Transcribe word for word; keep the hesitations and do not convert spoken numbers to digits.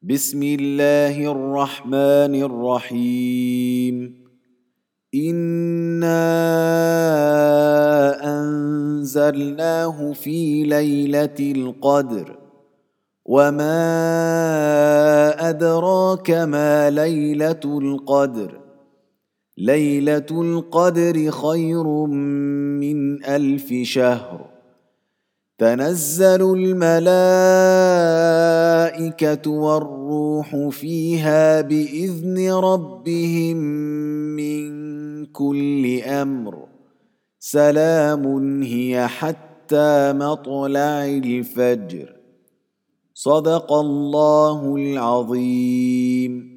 بسم الله الرحمن الرحيم. إنا أنزلناه في ليلة القدر وما أدراك ما ليلة القدر ليلة القدر خير من ألف شهر. تنزل الملائكة والروح فيها بإذن ربهم من كل أمر. سلام هي حتى مطلع الفجر. صدق الله العظيم.